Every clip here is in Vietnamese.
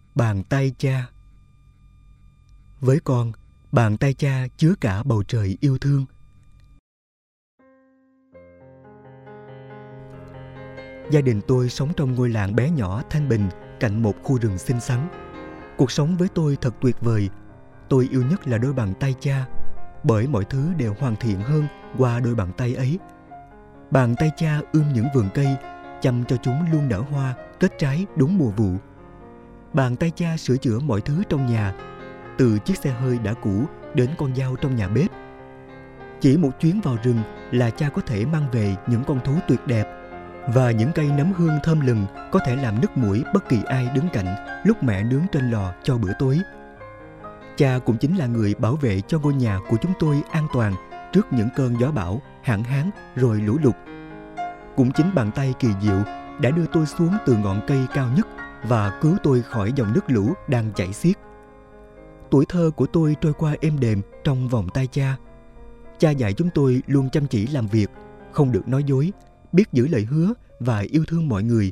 Bàn tay cha. Với con, bàn tay cha chứa cả bầu trời yêu thương. Gia đình tôi sống trong ngôi làng bé nhỏ thanh bình cạnh một khu rừng xinh xắn. Cuộc sống với tôi thật tuyệt vời. Tôi yêu nhất là đôi bàn tay cha, bởi mọi thứ đều hoàn thiện hơn qua đôi bàn tay ấy. Bàn tay cha những vườn cây, chăm cho chúng luôn nở hoa, kết trái đúng mùa vụ. Bàn tay cha sửa chữa mọi thứ trong nhà, từ chiếc xe hơi đã cũ đến con dao trong nhà bếp. Chỉ một chuyến vào rừng là cha có thể mang về những con thú tuyệt đẹp và những cây nấm hương thơm lừng có thể làm nức mũi bất kỳ ai đứng cạnh lúc mẹ nướng trên lò cho bữa tối. Cha cũng chính là người bảo vệ cho ngôi nhà của chúng tôi an toàn trước những cơn gió bão, hạn hán rồi lũ lụt. Cũng chính bàn tay kỳ diệu đã đưa tôi xuống từ ngọn cây cao nhất và cứu tôi khỏi dòng nước lũ đang chảy xiết. Tuổi thơ của tôi trôi qua êm đềm trong vòng tay cha. Cha dạy chúng tôi luôn chăm chỉ làm việc, không được nói dối, biết giữ lời hứa và yêu thương mọi người.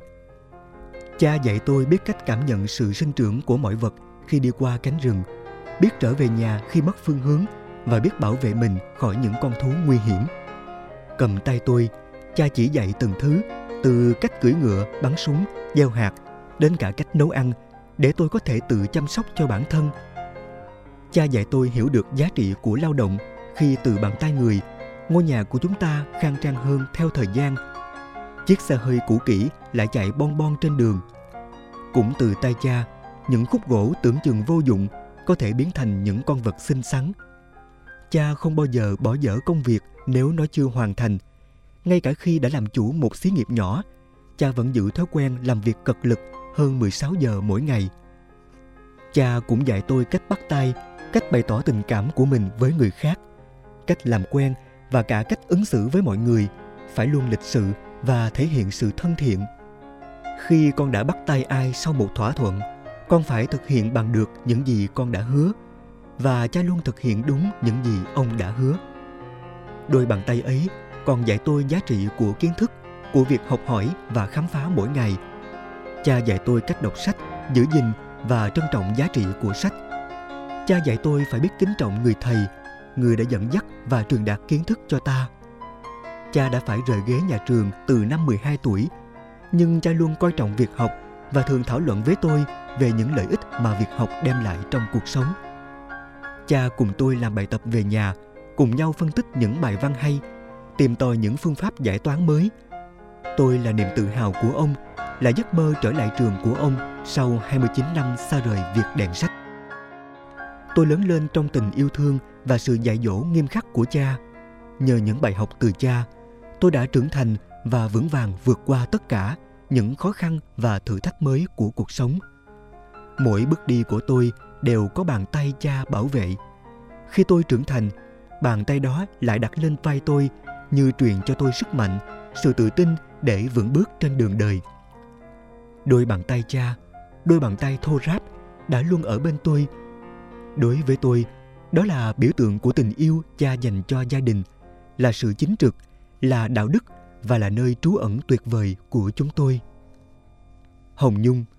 Cha dạy tôi biết cách cảm nhận sự sinh trưởng của mọi vật khi đi qua cánh rừng, biết trở về nhà khi mất phương hướng và biết bảo vệ mình khỏi những con thú nguy hiểm. Cầm tay tôi, cha chỉ dạy từng thứ, từ cách cưỡi ngựa, bắn súng, gieo hạt, đến cả cách nấu ăn, để tôi có thể tự chăm sóc cho bản thân. Cha dạy tôi hiểu được giá trị của lao động khi từ bàn tay người, ngôi nhà của chúng ta khang trang hơn theo thời gian. Chiếc xe hơi cũ kỹ lại chạy bon bon trên đường. Cũng từ tay cha, những khúc gỗ tưởng chừng vô dụng có thể biến thành những con vật xinh xắn. Cha không bao giờ bỏ dở công việc nếu nó chưa hoàn thành. Ngay cả khi đã làm chủ một xí nghiệp nhỏ, cha vẫn giữ thói quen làm việc cật lực hơn 16 giờ mỗi ngày. Cha cũng dạy tôi cách bắt tay, cách bày tỏ tình cảm của mình với người khác, cách làm quen và cả cách ứng xử với mọi người, phải luôn lịch sự và thể hiện sự thân thiện. Khi con đã bắt tay ai sau một thỏa thuận, con phải thực hiện bằng được những gì con đã hứa, và cha luôn thực hiện đúng những gì ông đã hứa. Đôi bàn tay ấy còn dạy tôi giá trị của kiến thức, của việc học hỏi và khám phá mỗi ngày. Cha dạy tôi cách đọc sách, giữ gìn và trân trọng giá trị của sách. Cha dạy tôi phải biết kính trọng người thầy, người đã dẫn dắt và truyền đạt kiến thức cho ta. Cha đã phải rời ghế nhà trường từ năm 12 tuổi, nhưng cha luôn coi trọng việc học và thường thảo luận với tôi về những lợi ích mà việc học đem lại trong cuộc sống. Cha cùng tôi làm bài tập về nhà, cùng nhau phân tích những bài văn hay, tìm tòi những phương pháp giải toán mới. Tôi là niềm tự hào của ông, là giấc mơ trở lại trường của ông sau 29 năm xa rời việc đèn sách. Tôi lớn lên trong tình yêu thương và sự dạy dỗ nghiêm khắc của cha. Nhờ những bài học từ cha, tôi đã trưởng thành và vững vàng vượt qua tất cả những khó khăn và thử thách mới của cuộc sống. Mỗi bước đi của tôi đều có bàn tay cha bảo vệ. Khi tôi trưởng thành, bàn tay đó lại đặt lên vai tôi như truyền cho tôi sức mạnh, sự tự tin để vững bước trên đường đời. Đôi bàn tay cha, đôi bàn tay thô ráp đã luôn ở bên tôi. Đối với tôi, đó là biểu tượng của tình yêu cha dành cho gia đình, là sự chính trực, là đạo đức và là nơi trú ẩn tuyệt vời của chúng tôi. Hồng Nhung,